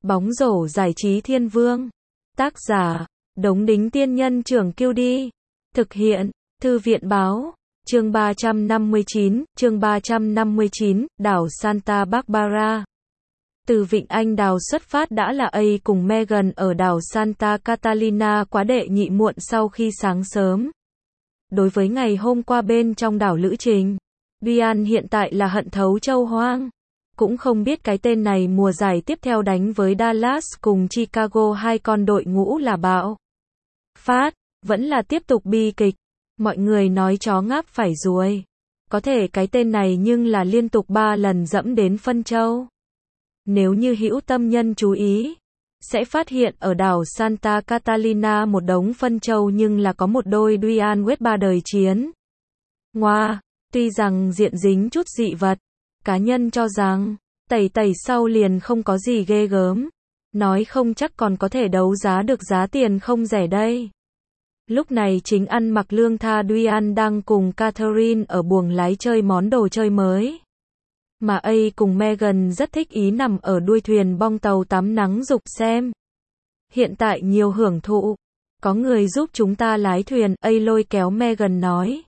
Bóng rổ giải trí thiên vương. Tác giả, Đống Đính Tiên Nhân Trưởng Kiêu Đi. Thực hiện, Thư viện Báo. Chương 359, đảo Santa Barbara. Từ Vịnh Anh Đào xuất phát đã là A cùng Megan ở đảo Santa Catalina quá đệ nhị muộn sau khi sáng sớm. Đối với ngày hôm qua bên trong đảo lữ trình, Ryan hiện tại là hận thấu châu hoang. Cũng không biết cái tên này mùa giải tiếp theo đánh với Dallas cùng Chicago, hai con đội ngũ là bão phát, vẫn là tiếp tục bi kịch. Mọi người nói chó ngáp phải ruồi. Có thể cái tên này nhưng là liên tục 3 lần dẫm đến phân châu. Nếu như hữu tâm nhân chú ý, sẽ phát hiện ở đảo Santa Catalina một đống phân châu nhưng là có một đôi Dwayne Wade 3 đời chiến. Ngoa, tuy rằng diện dính chút dị vật, cá nhân cho rằng, tẩy sau liền không có gì ghê gớm. Nói không chắc còn có thể đấu giá được giá tiền không rẻ đây. Lúc này chính ăn mặc lương tha Dwayne đang cùng Catherine ở buồng lái chơi món đồ chơi mới. Mà A cùng Megan rất thích ý nằm ở đuôi thuyền bong tàu tắm nắng dục xem. Hiện tại nhiều hưởng thụ. Có người giúp chúng ta lái thuyền, A lôi kéo Megan nói.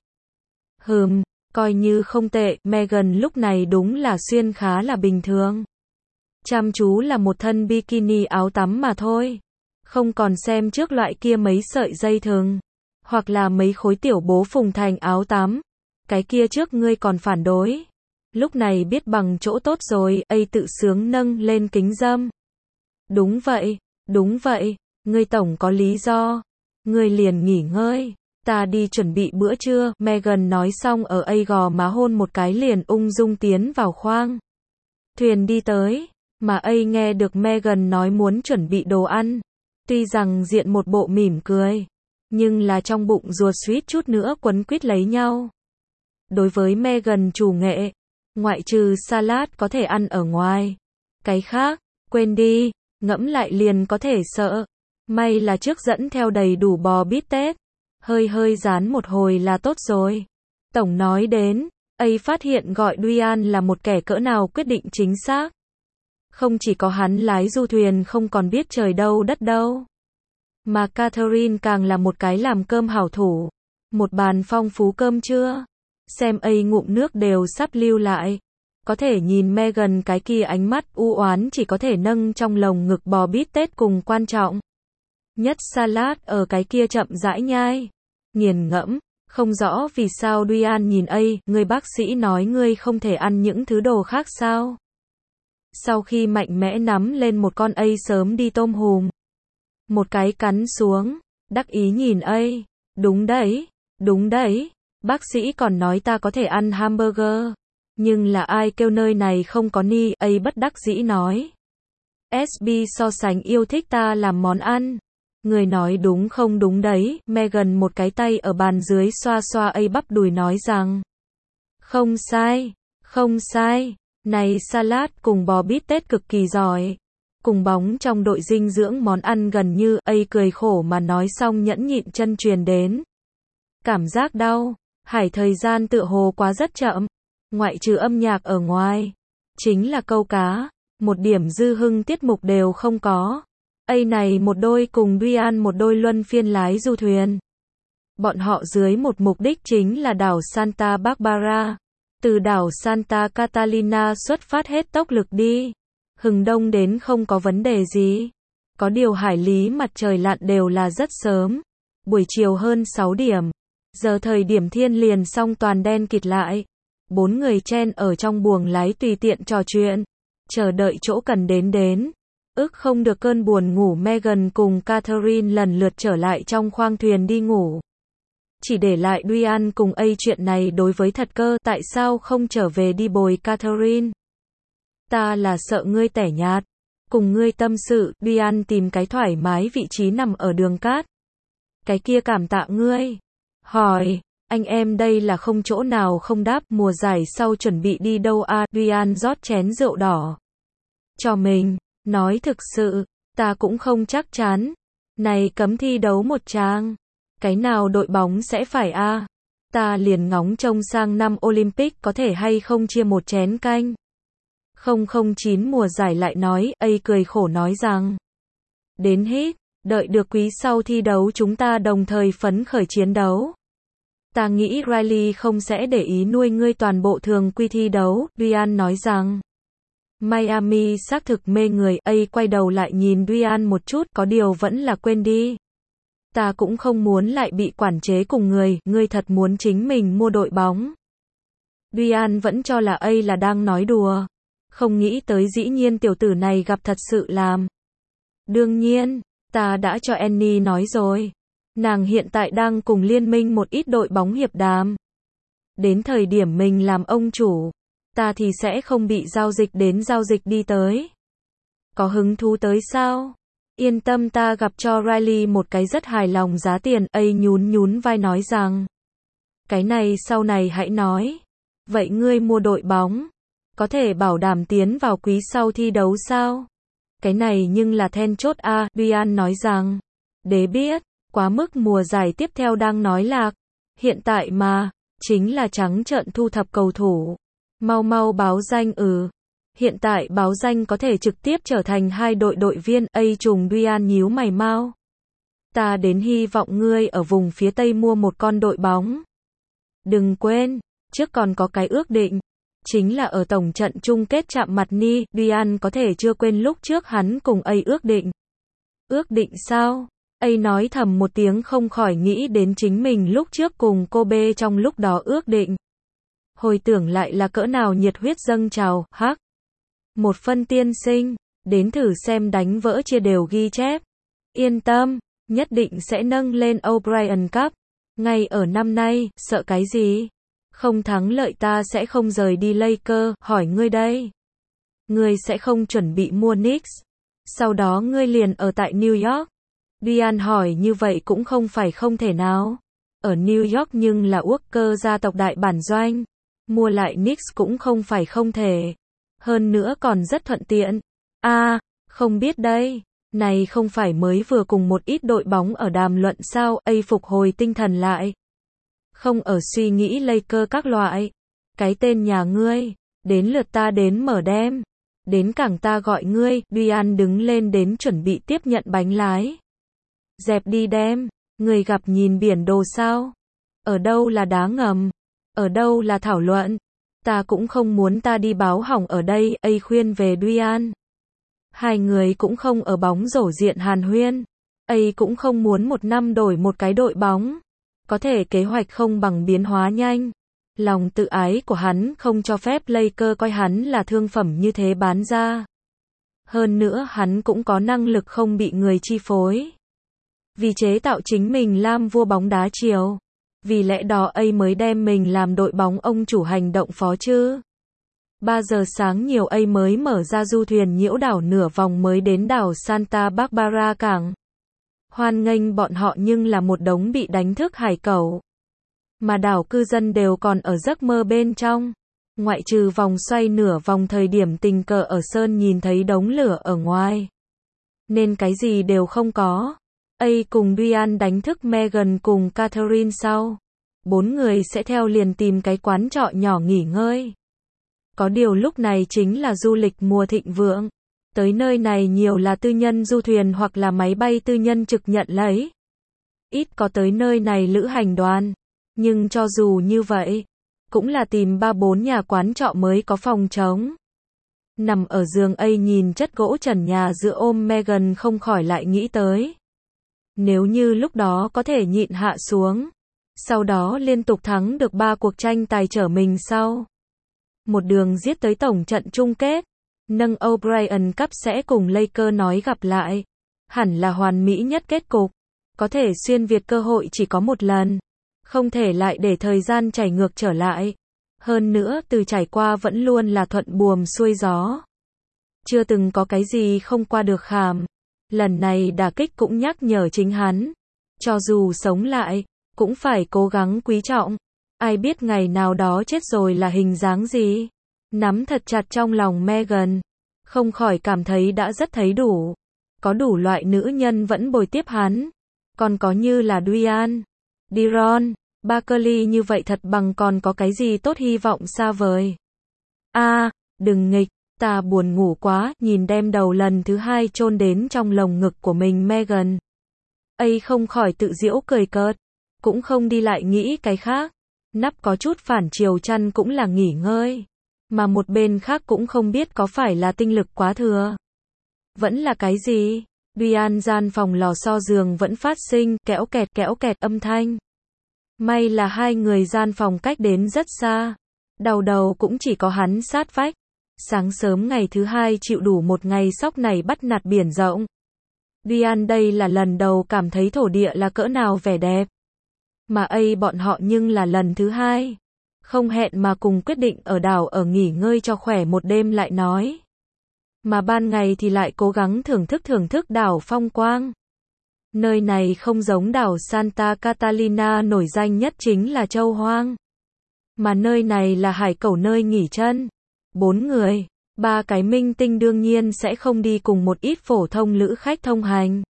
Coi như không tệ, Megan lúc này đúng là xuyên khá là bình thường. Chăm chú là một thân bikini áo tắm mà thôi. Không còn xem trước loại kia mấy sợi dây thừng. Hoặc là mấy khối tiểu bố phùng thành áo tắm. Cái kia trước ngươi còn phản đối. Lúc này biết bằng chỗ tốt rồi, A tự sướng nâng lên kính dâm. Đúng vậy, ngươi tổng có lý do. Ngươi liền nghỉ ngơi. Ta đi chuẩn bị bữa trưa, Megan nói xong ở A gò má hôn một cái liền ung dung tiến vào khoang. Thuyền đi tới, mà A nghe được Megan nói muốn chuẩn bị đồ ăn. Tuy rằng diện một bộ mỉm cười, nhưng là trong bụng ruột suýt chút nữa quấn quýt lấy nhau. Đối với Megan chủ nghệ, ngoại trừ salad có thể ăn ở ngoài. Cái khác, quên đi, ngẫm lại liền có thể sợ. May là trước dẫn theo đầy đủ bò bít tết. Hơi dán một hồi là tốt rồi. Tổng nói đến, A phát hiện gọi Ryan là một kẻ cỡ nào quyết định chính xác. Không chỉ có hắn lái du thuyền không còn biết trời đâu đất đâu. Mà Catherine càng là một cái làm cơm hảo thủ. Một bàn phong phú cơm trưa. Xem A ngụm nước đều sắp lưu lại. Có thể nhìn Megan cái kia ánh mắt u oán chỉ có thể nâng trong lồng ngực bò bít tết cùng quan trọng nhất salad ở cái kia chậm rãi nhai. Nghiền ngẫm, không rõ vì sao Ryan nhìn A, người bác sĩ nói ngươi không thể ăn những thứ đồ khác sao? Sau khi mạnh mẽ nắm lên một con A sớm đi tôm hùm. Một cái cắn xuống, đắc ý nhìn A, đúng đấy, bác sĩ còn nói ta có thể ăn hamburger. Nhưng là ai kêu nơi này không có ni, A bất đắc dĩ nói. SB so sánh yêu thích ta làm món ăn. Người nói đúng không đúng đấy, Megan một cái tay ở bàn dưới xoa xoa A bắp đùi nói rằng. Không sai, này salad cùng bò bít tết cực kỳ giỏi. Cùng bóng trong đội dinh dưỡng món ăn gần như, A cười khổ mà nói xong nhẫn nhịn chân truyền đến. Cảm giác đau, hải thời gian tựa hồ quá rất chậm, ngoại trừ âm nhạc ở ngoài. Chính là câu cá, một điểm dư hưng tiết mục đều không có. A này một đôi cùng Ryan một đôi luân phiên lái du thuyền. Bọn họ dưới một mục đích chính là đảo Santa Barbara. Từ đảo Santa Catalina xuất phát hết tốc lực đi. Hừng đông đến không có vấn đề gì. Có điều hải lý mặt trời lặn đều là rất sớm. Buổi chiều hơn 6 điểm. Giờ thời điểm thiên liền xong toàn đen kịt lại. 4 người chen ở trong buồng lái tùy tiện trò chuyện. Chờ đợi chỗ cần đến. Ức không được cơn buồn ngủ, Megan cùng Catherine lần lượt trở lại trong khoang thuyền đi ngủ. Chỉ để lại Ryan cùng A chuyện này đối với thật cơ, tại sao không trở về đi bồi Catherine? Ta là sợ ngươi tẻ nhạt. Cùng ngươi tâm sự, Ryan tìm cái thoải mái vị trí nằm ở đường cát. Cái kia cảm tạ ngươi. Hỏi, anh em đây là không chỗ nào không đáp, mùa giải sau chuẩn bị đi đâu à? Ryan rót chén rượu đỏ cho mình. Nói thực sự, ta cũng không chắc chắn. Này cấm thi đấu một trang. Cái nào đội bóng sẽ phải a? Ta liền ngóng trông sang năm Olympic có thể hay không chia một chén canh. 009 mùa giải lại nói, cười khổ nói rằng, đến hết, đợi được quý sau thi đấu chúng ta đồng thời phấn khởi chiến đấu. Ta nghĩ Riley không sẽ để ý nuôi ngươi toàn bộ thường quy thi đấu, Ryan nói rằng. Miami xác thực mê người, quay đầu lại nhìn Ryan một chút, có điều vẫn là quên đi. Ta cũng không muốn lại bị quản chế cùng ngươi thật muốn chính mình mua đội bóng. Ryan vẫn cho là là đang nói đùa. Không nghĩ tới dĩ nhiên tiểu tử này gặp thật sự làm. Đương nhiên, ta đã cho Annie nói rồi. Nàng hiện tại đang cùng liên minh một ít đội bóng hiệp đàm. Đến thời điểm mình làm ông chủ, ta thì sẽ không bị giao dịch đến giao dịch đi tới. Có hứng thú tới sao? Yên tâm, ta gặp cho Riley một cái rất hài lòng giá tiền, nhún vai nói rằng. Cái này sau này hãy nói. Vậy ngươi mua đội bóng, có thể bảo đảm tiến vào quý sau thi đấu sao? Cái này nhưng là then chốt a, Ryan nói rằng. Để biết, quá mức mùa giải tiếp theo đang nói lạc. Hiện tại mà, chính là trắng trợn thu thập cầu thủ. Mau báo danh Hiện tại báo danh có thể trực tiếp trở thành hai đội viên, trùng Ryan nhíu mày mau. Ta đến hy vọng ngươi ở vùng phía Tây mua một con đội bóng. Đừng quên, trước còn có cái ước định. Chính là ở tổng trận chung kết chạm mặt Ni, Ryan có thể chưa quên lúc trước hắn cùng ước định. Ước định sao? Nói thầm một tiếng không khỏi nghĩ đến chính mình lúc trước cùng Kobe trong lúc đó ước định. Hồi tưởng lại là cỡ nào nhiệt huyết dâng trào, hắc. Một phân tiên sinh, đến thử xem đánh vỡ chia đều ghi chép. Yên tâm, nhất định sẽ nâng lên O'Brien Cup. Ngay ở năm nay, sợ cái gì? Không thắng lợi ta sẽ không rời đi Lakers, hỏi ngươi đây. Ngươi sẽ không chuẩn bị mua Knicks. Sau đó ngươi liền ở tại New York. Ryan hỏi như vậy cũng không phải không thể nào. Ở New York nhưng là Walker gia tộc đại bản doanh. Mua lại Knicks cũng không phải không thể. Hơn nữa còn rất thuận tiện. Không biết đây. Này không phải mới vừa cùng một ít đội bóng ở đàm luận sao, phục hồi tinh thần lại. Không ở suy nghĩ Lakers các loại. Cái tên nhà ngươi. Đến lượt ta đến mở đem. Đến cảng ta gọi ngươi. Ryan đứng lên đến chuẩn bị tiếp nhận bánh lái. Dẹp đi đem. Người gặp nhìn biển đồ sao? Ở đâu là đá ngầm? Ở đâu là thảo luận? Ta cũng không muốn ta đi báo hỏng ở đây, khuyên về Ryan. Hai người cũng không ở bóng rổ diện hàn huyên. Cũng không muốn một năm đổi một cái đội bóng. Có thể kế hoạch không bằng biến hóa nhanh. Lòng tự ái của hắn không cho phép Lakers coi hắn là thương phẩm như thế bán ra. Hơn nữa hắn cũng có năng lực không bị người chi phối. Vì chế tạo chính mình làm vua bóng đá chiều. Vì lẽ đó mới đem mình làm đội bóng ông chủ hành động phó chứ. 3 giờ sáng nhiều mới mở ra du thuyền nhiễu đảo nửa vòng mới đến đảo Santa Barbara cảng. Hoan nghênh bọn họ nhưng là một đống bị đánh thức hải cẩu. Mà đảo cư dân đều còn ở giấc mơ bên trong. Ngoại trừ vòng xoay nửa vòng thời điểm tình cờ ở sơn nhìn thấy đống lửa ở ngoài. Nên cái gì đều không có. Cùng Ryan đánh thức Megan cùng Catherine sau. 4 người sẽ theo liền tìm cái quán trọ nhỏ nghỉ ngơi. Có điều lúc này chính là du lịch mùa thịnh vượng. Tới nơi này nhiều là tư nhân du thuyền hoặc là máy bay tư nhân trực nhận lấy. Ít có tới nơi này lữ hành đoàn. Nhưng cho dù như vậy, cũng là tìm 3-4 nhà quán trọ mới có phòng trống. Nằm ở giường nhìn chất gỗ trần nhà giữa ôm Megan không khỏi lại nghĩ tới. Nếu như lúc đó có thể nhịn hạ xuống. Sau đó liên tục thắng được 3 cuộc tranh tài trở mình sau. Một đường giết tới tổng trận chung kết. Nâng O'Brien Cup sẽ cùng Lakers nói gặp lại. Hẳn là hoàn mỹ nhất kết cục. Có thể xuyên việt cơ hội chỉ có một lần. Không thể lại để thời gian chảy ngược trở lại. Hơn nữa từ trải qua vẫn luôn là thuận buồm xuôi gió. Chưa từng có cái gì không qua được khảm. Lần này đả kích cũng nhắc nhở chính hắn. Cho dù sống lại, cũng phải cố gắng quý trọng. Ai biết ngày nào đó chết rồi là hình dáng gì. Nắm thật chặt trong lòng Megan. Không khỏi cảm thấy đã rất thấy đủ. Có đủ loại nữ nhân vẫn bồi tiếp hắn. Còn có như là Ryan, Deron, Barkley như vậy thật bằng còn có cái gì tốt hy vọng xa vời. Đừng nghịch. Ta buồn ngủ quá, nhìn đem đầu lần thứ hai chôn đến trong lồng ngực của mình Megan. Ấy không khỏi tự giễu cười cợt, cũng không đi lại nghĩ cái khác. Nắp có chút phản chiều chăn cũng là nghỉ ngơi. Mà một bên khác cũng không biết có phải là tinh lực quá thừa. Vẫn là cái gì? Diane gian phòng lò xo giường vẫn phát sinh kéo kẹt âm thanh. May là hai người gian phòng cách đến rất xa. Đầu cũng chỉ có hắn sát vách. Sáng sớm ngày thứ hai chịu đủ một ngày sóc này bắt nạt biển rộng. Diane đây là lần đầu cảm thấy thổ địa là cỡ nào vẻ đẹp. Mà bọn họ nhưng là lần thứ hai. Không hẹn mà cùng quyết định ở đảo ở nghỉ ngơi cho khỏe một đêm lại nói. Mà ban ngày thì lại cố gắng thưởng thức đảo phong quang. Nơi này không giống đảo Santa Catalina nổi danh nhất chính là châu hoang. Mà nơi này là hải cẩu nơi nghỉ chân. 4 người, 3 cái minh tinh đương nhiên sẽ không đi cùng một ít phổ thông lữ khách thông hành.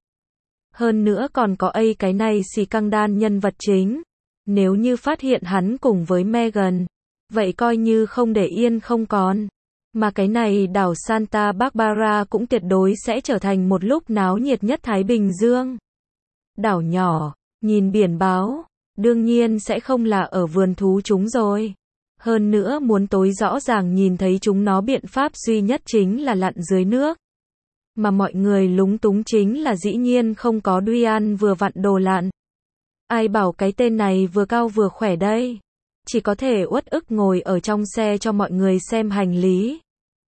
Hơn nữa còn có cái này Scandal nhân vật chính. Nếu như phát hiện hắn cùng với Megan, vậy coi như không để yên không còn. Mà cái này đảo Santa Barbara cũng tuyệt đối sẽ trở thành một lúc náo nhiệt nhất Thái Bình Dương. Đảo nhỏ, nhìn biển báo, đương nhiên sẽ không là ở vườn thú chúng rồi. Hơn nữa muốn tối rõ ràng nhìn thấy chúng nó biện pháp duy nhất chính là lặn dưới nước. Mà mọi người lúng túng chính là dĩ nhiên không có Diane vừa vặn đồ lặn. Ai bảo cái tên này vừa cao vừa khỏe đây. Chỉ có thể uất ức ngồi ở trong xe cho mọi người xem hành lý.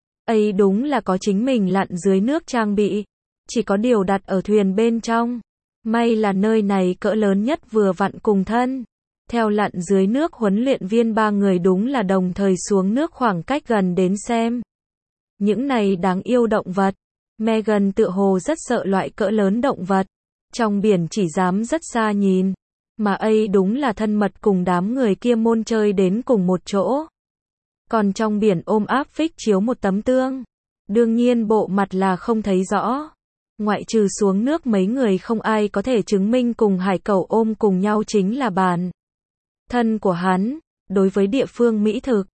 Đúng là có chính mình lặn dưới nước trang bị. Chỉ có điều đặt ở thuyền bên trong. May là nơi này cỡ lớn nhất vừa vặn cùng thân. Theo lặn dưới nước huấn luyện viên 3 người đúng là đồng thời xuống nước khoảng cách gần đến xem. Những này đáng yêu động vật. Megan tựa hồ rất sợ loại cỡ lớn động vật. Trong biển chỉ dám rất xa nhìn. Mà đúng là thân mật cùng đám người kia môn chơi đến cùng một chỗ. Còn trong biển ôm áp phích chiếu một tấm tương. Đương nhiên bộ mặt là không thấy rõ. Ngoại trừ xuống nước mấy người không ai có thể chứng minh cùng hải cẩu ôm cùng nhau chính là bản thân của hắn. Đối với địa phương mỹ thực,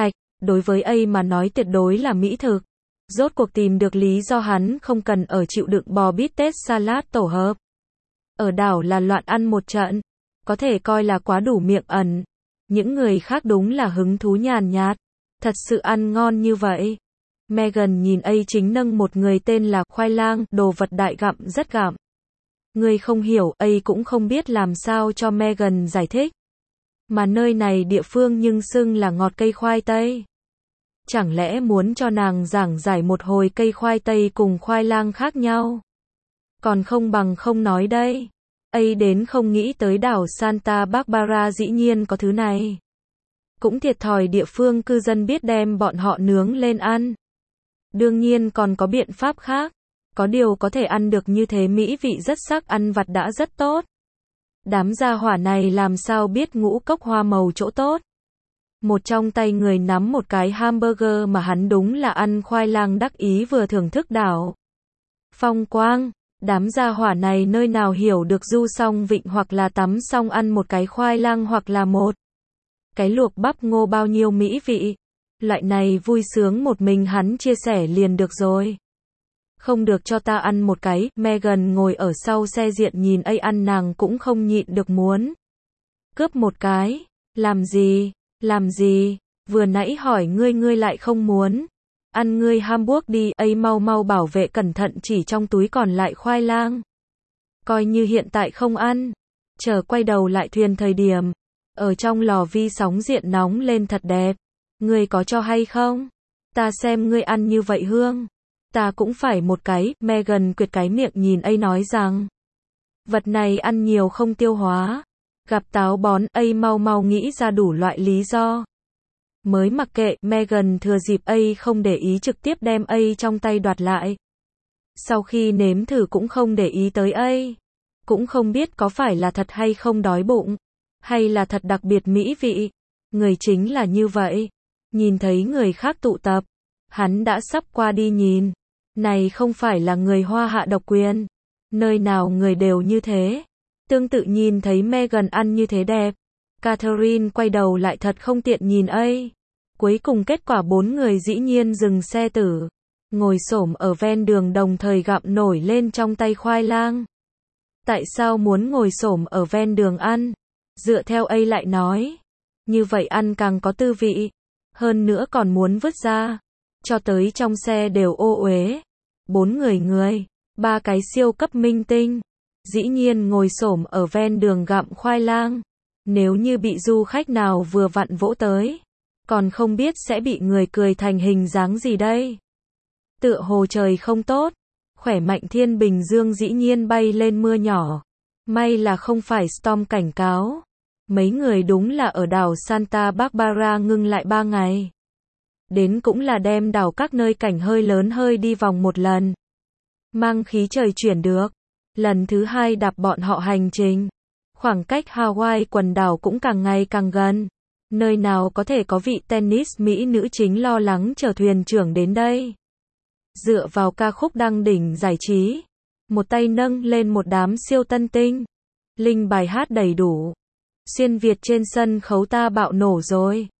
đối với mà nói tuyệt đối là mỹ thực. Rốt cuộc tìm được lý do hắn không cần ở chịu đựng bò bít tết salad tổ hợp. Ở đảo là loạn ăn một trận. Có thể coi là quá đủ miệng ẩn. Những người khác đúng là hứng thú nhàn nhạt. Thật sự ăn ngon như vậy. Megan nhìn chính nâng một người tên là khoai lang, đồ vật đại gặm rất gặm. Người không hiểu, cũng không biết làm sao cho Megan giải thích. Mà nơi này địa phương nhưng xưng là ngọt cây khoai tây. Chẳng lẽ muốn cho nàng giảng giải một hồi cây khoai tây cùng khoai lang khác nhau? Còn không bằng không nói đây. Đến không nghĩ tới đảo Santa Barbara dĩ nhiên có thứ này. Cũng thiệt thòi địa phương cư dân biết đem bọn họ nướng lên ăn. Đương nhiên còn có biện pháp khác. Có điều có thể ăn được như thế mỹ vị rất sắc ăn vặt đã rất tốt. Đám gia hỏa này làm sao biết ngũ cốc hoa màu chỗ tốt. Một trong tay người nắm một cái hamburger mà hắn đúng là ăn khoai lang đắc ý vừa thưởng thức đảo phong quang. Đám gia hỏa này nơi nào hiểu được du xong vịnh hoặc là tắm xong ăn một cái khoai lang hoặc là một cái luộc bắp ngô bao nhiêu mỹ vị. Loại này vui sướng một mình hắn chia sẻ liền được rồi. Không được cho ta ăn một cái. Megan ngồi ở sau xe diện nhìn ăn nàng cũng không nhịn được muốn cướp một cái. Làm gì, vừa nãy hỏi ngươi lại không muốn. Ăn ngươi hamburger đi, mau bảo vệ cẩn thận chỉ trong túi còn lại khoai lang. Coi như hiện tại không ăn. Chờ quay đầu lại thuyền thời điểm. Ở trong lò vi sóng diện nóng lên thật đẹp. Ngươi có cho hay không? Ta xem ngươi ăn như vậy hương. Ta cũng phải một cái. Megan quyệt cái miệng nhìn nói rằng. Vật này ăn nhiều không tiêu hóa. Gặp táo bón, mau nghĩ ra đủ loại lý do. Mới mặc kệ, Megan thừa dịp không để ý trực tiếp đem trong tay đoạt lại. Sau khi nếm thử cũng không để ý tới cũng không biết có phải là thật hay không đói bụng, hay là thật đặc biệt mỹ vị. Người chính là như vậy. Nhìn thấy người khác tụ tập, hắn đã sắp qua đi nhìn. Này không phải là người Hoa hạ độc quyền. Nơi nào người đều như thế. Tương tự nhìn thấy Megan ăn như thế đẹp. Catherine quay đầu lại thật không tiện nhìn Cuối cùng kết quả 4 người dĩ nhiên dừng xe tử, ngồi xổm ở ven đường đồng thời gặm nổi lên trong tay khoai lang. Tại sao muốn ngồi xổm ở ven đường ăn? Dựa theo A lại nói, như vậy ăn càng có tư vị, hơn nữa còn muốn vứt ra, cho tới trong xe đều ô uế. 4 người, 3 cái siêu cấp minh tinh, dĩ nhiên ngồi xổm ở ven đường gặm khoai lang. Nếu như bị du khách nào vừa vặn vỗ tới, còn không biết sẽ bị người cười thành hình dáng gì đây. Tựa hồ trời không tốt, khỏe mạnh Thiên Bình Dương dĩ nhiên bay lên mưa nhỏ. May là không phải storm cảnh cáo. Mấy người đúng là ở đảo Santa Barbara ngưng lại 3 ngày. Đến cũng là đem đảo các nơi cảnh hơi lớn hơi đi vòng một lần. Mang khí trời chuyển được. Lần thứ 2 đạp bọn họ hành trình. Khoảng cách Hawaii quần đảo cũng càng ngày càng gần. Nơi nào có thể có vị tennis Mỹ nữ chính lo lắng chờ thuyền trưởng đến đây. Dựa vào ca khúc đăng đỉnh giải trí, một tay nâng lên một đám siêu tân tinh. Linh bài hát đầy đủ. Xuyên Việt trên sân khấu ta bạo nổ rồi.